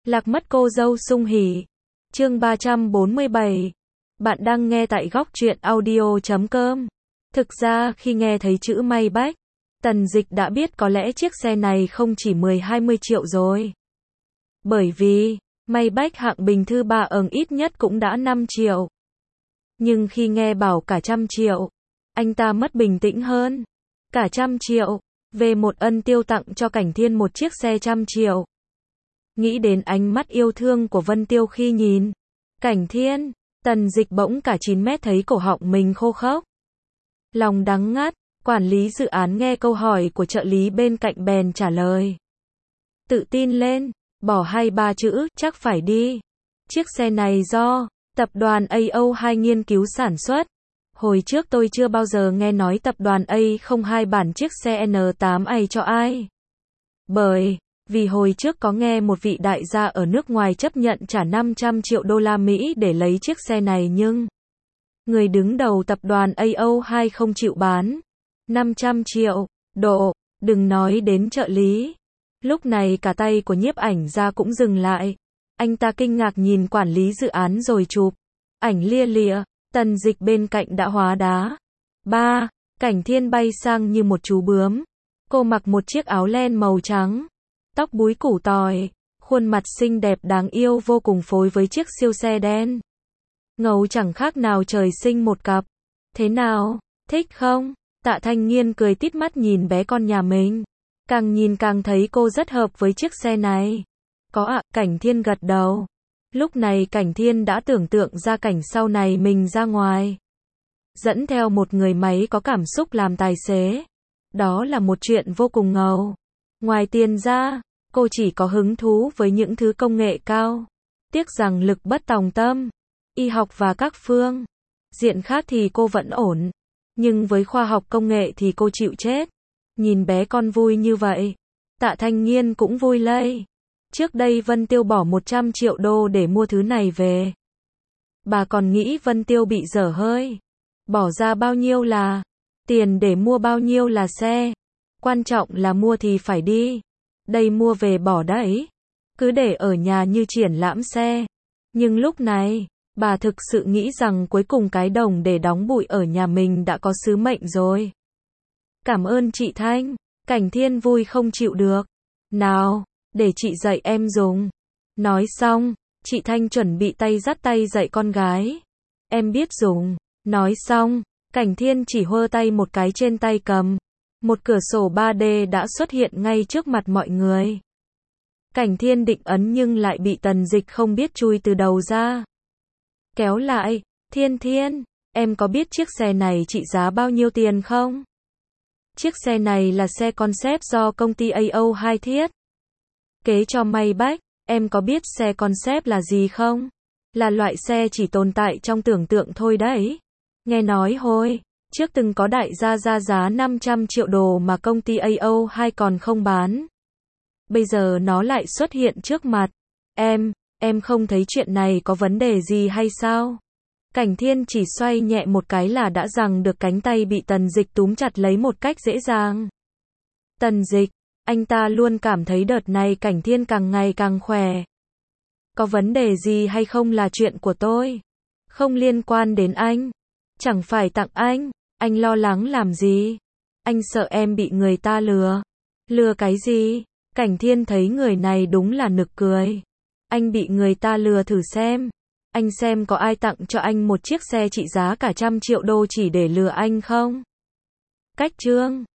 Lạc mất cô dâu sung hỉ. Chương 347. Bạn đang nghe tại góc truyện audio.com. Thực ra khi nghe thấy chữ Maybach, Tần Dịch đã biết có lẽ chiếc xe này không chỉ 10-20 triệu rồi. Bởi vì, Maybach hạng bình thư 3 ít nhất cũng đã 5 triệu. Nhưng khi nghe bảo cả 100 triệu, anh ta mất bình tĩnh hơn. Cả 100 triệu, về một ân tiêu tặng cho Cảnh Thiên một chiếc xe 100 triệu. Nghĩ đến ánh mắt yêu thương của Vân Tiêu khi nhìn Cảnh Thiên, Tần Dịch bỗng cả 9 mét thấy cổ họng mình khô khốc. Lòng đắng ngắt, quản lý dự án nghe câu hỏi của trợ lý bên cạnh bèn trả lời. Tự tin lên, bỏ 2-3 chữ, chắc phải đi. Chiếc xe này do tập đoàn AO2 nghiên cứu sản xuất. Hồi trước tôi chưa bao giờ nghe nói tập đoàn A02 bản chiếc xe N8A cho ai. Bởi vì hồi trước có nghe một vị đại gia ở nước ngoài chấp nhận trả 500 triệu đô la Mỹ để lấy chiếc xe này nhưng người đứng đầu tập đoàn AO2 không chịu bán. 500 triệu, đừng nói đến trợ lý. Lúc này cả tay của nhiếp ảnh gia cũng dừng lại. Anh ta kinh ngạc nhìn quản lý dự án rồi chụp ảnh lia lịa. Tần Dịch bên cạnh đã hóa đá. Cảnh Thiên bay sang như một chú bướm. Cô mặc một chiếc áo len màu trắng, tóc búi củ tỏi, khuôn mặt xinh đẹp đáng yêu vô cùng phối với chiếc siêu xe đen. Ngầu chẳng khác nào trời sinh một cặp. Thế nào, thích không? Tạ Thanh Nghiên cười tít mắt nhìn bé con nhà mình. Càng nhìn càng thấy cô rất hợp với chiếc xe này. Có ạ, Cảnh Thiên gật đầu. Lúc này Cảnh Thiên đã tưởng tượng ra cảnh sau này mình ra ngoài, dẫn theo một người máy có cảm xúc làm tài xế. Đó là một chuyện vô cùng ngầu. Ngoài tiền ra, cô chỉ có hứng thú với những thứ công nghệ cao. Tiếc rằng lực bất tòng tâm, y học và các phương diện khác thì cô vẫn ổn. Nhưng với khoa học công nghệ thì cô chịu chết. Nhìn bé con vui như vậy, Tạ Thanh Nghiên cũng vui lây. Trước đây Vân Tiêu bỏ 100 triệu đô để mua thứ này về. Bà còn nghĩ Vân Tiêu bị dở hơi. Bỏ ra bao nhiêu là tiền để mua bao nhiêu là xe. Quan trọng là mua thì phải đi. Đây mua về bỏ đấy. Cứ để ở nhà như triển lãm xe. Nhưng lúc này, bà thực sự nghĩ rằng cuối cùng cái đồng để đóng bụi ở nhà mình đã có sứ mệnh rồi. Cảm ơn chị Thanh. Cảnh Thiên vui không chịu được. Nào, để chị dạy em dùng. Nói xong, chị Thanh chuẩn bị dắt tay dạy con gái. Em biết dùng. Nói xong, Cảnh Thiên chỉ huơ tay một cái trên tay cầm. Một cửa sổ 3D đã xuất hiện ngay trước mặt mọi người. Cảnh Thiên định ấn nhưng lại bị Tần Dịch không biết chui từ đầu ra. Kéo lại, Thiên, em có biết chiếc xe này trị giá bao nhiêu tiền không? Chiếc xe này là xe concept do công ty AO2 thiết kế cho Maybach. Em có biết xe concept là gì không? Là loại xe chỉ tồn tại trong tưởng tượng thôi đấy. Nghe nói hồi trước từng có đại gia ra giá 500 triệu đô mà công ty AO2 còn không bán. Bây giờ nó lại xuất hiện trước mặt. Em không thấy chuyện này có vấn đề gì hay sao? Cảnh Thiên chỉ xoay nhẹ một cái là đã giằng được cánh tay bị Tần Dịch túm chặt lấy một cách dễ dàng. Tần Dịch, anh ta luôn cảm thấy đợt này Cảnh Thiên càng ngày càng khỏe. Có vấn đề gì hay không là chuyện của tôi. Không liên quan đến anh. Chẳng phải tặng anh lo lắng làm gì? Anh sợ em bị người ta lừa. Lừa cái gì? Cảnh Thiên thấy người này đúng là nực cười. Anh bị người ta lừa thử xem. Anh xem có ai tặng cho anh một chiếc xe trị giá cả 100 triệu đô chỉ để lừa anh không? Cách chương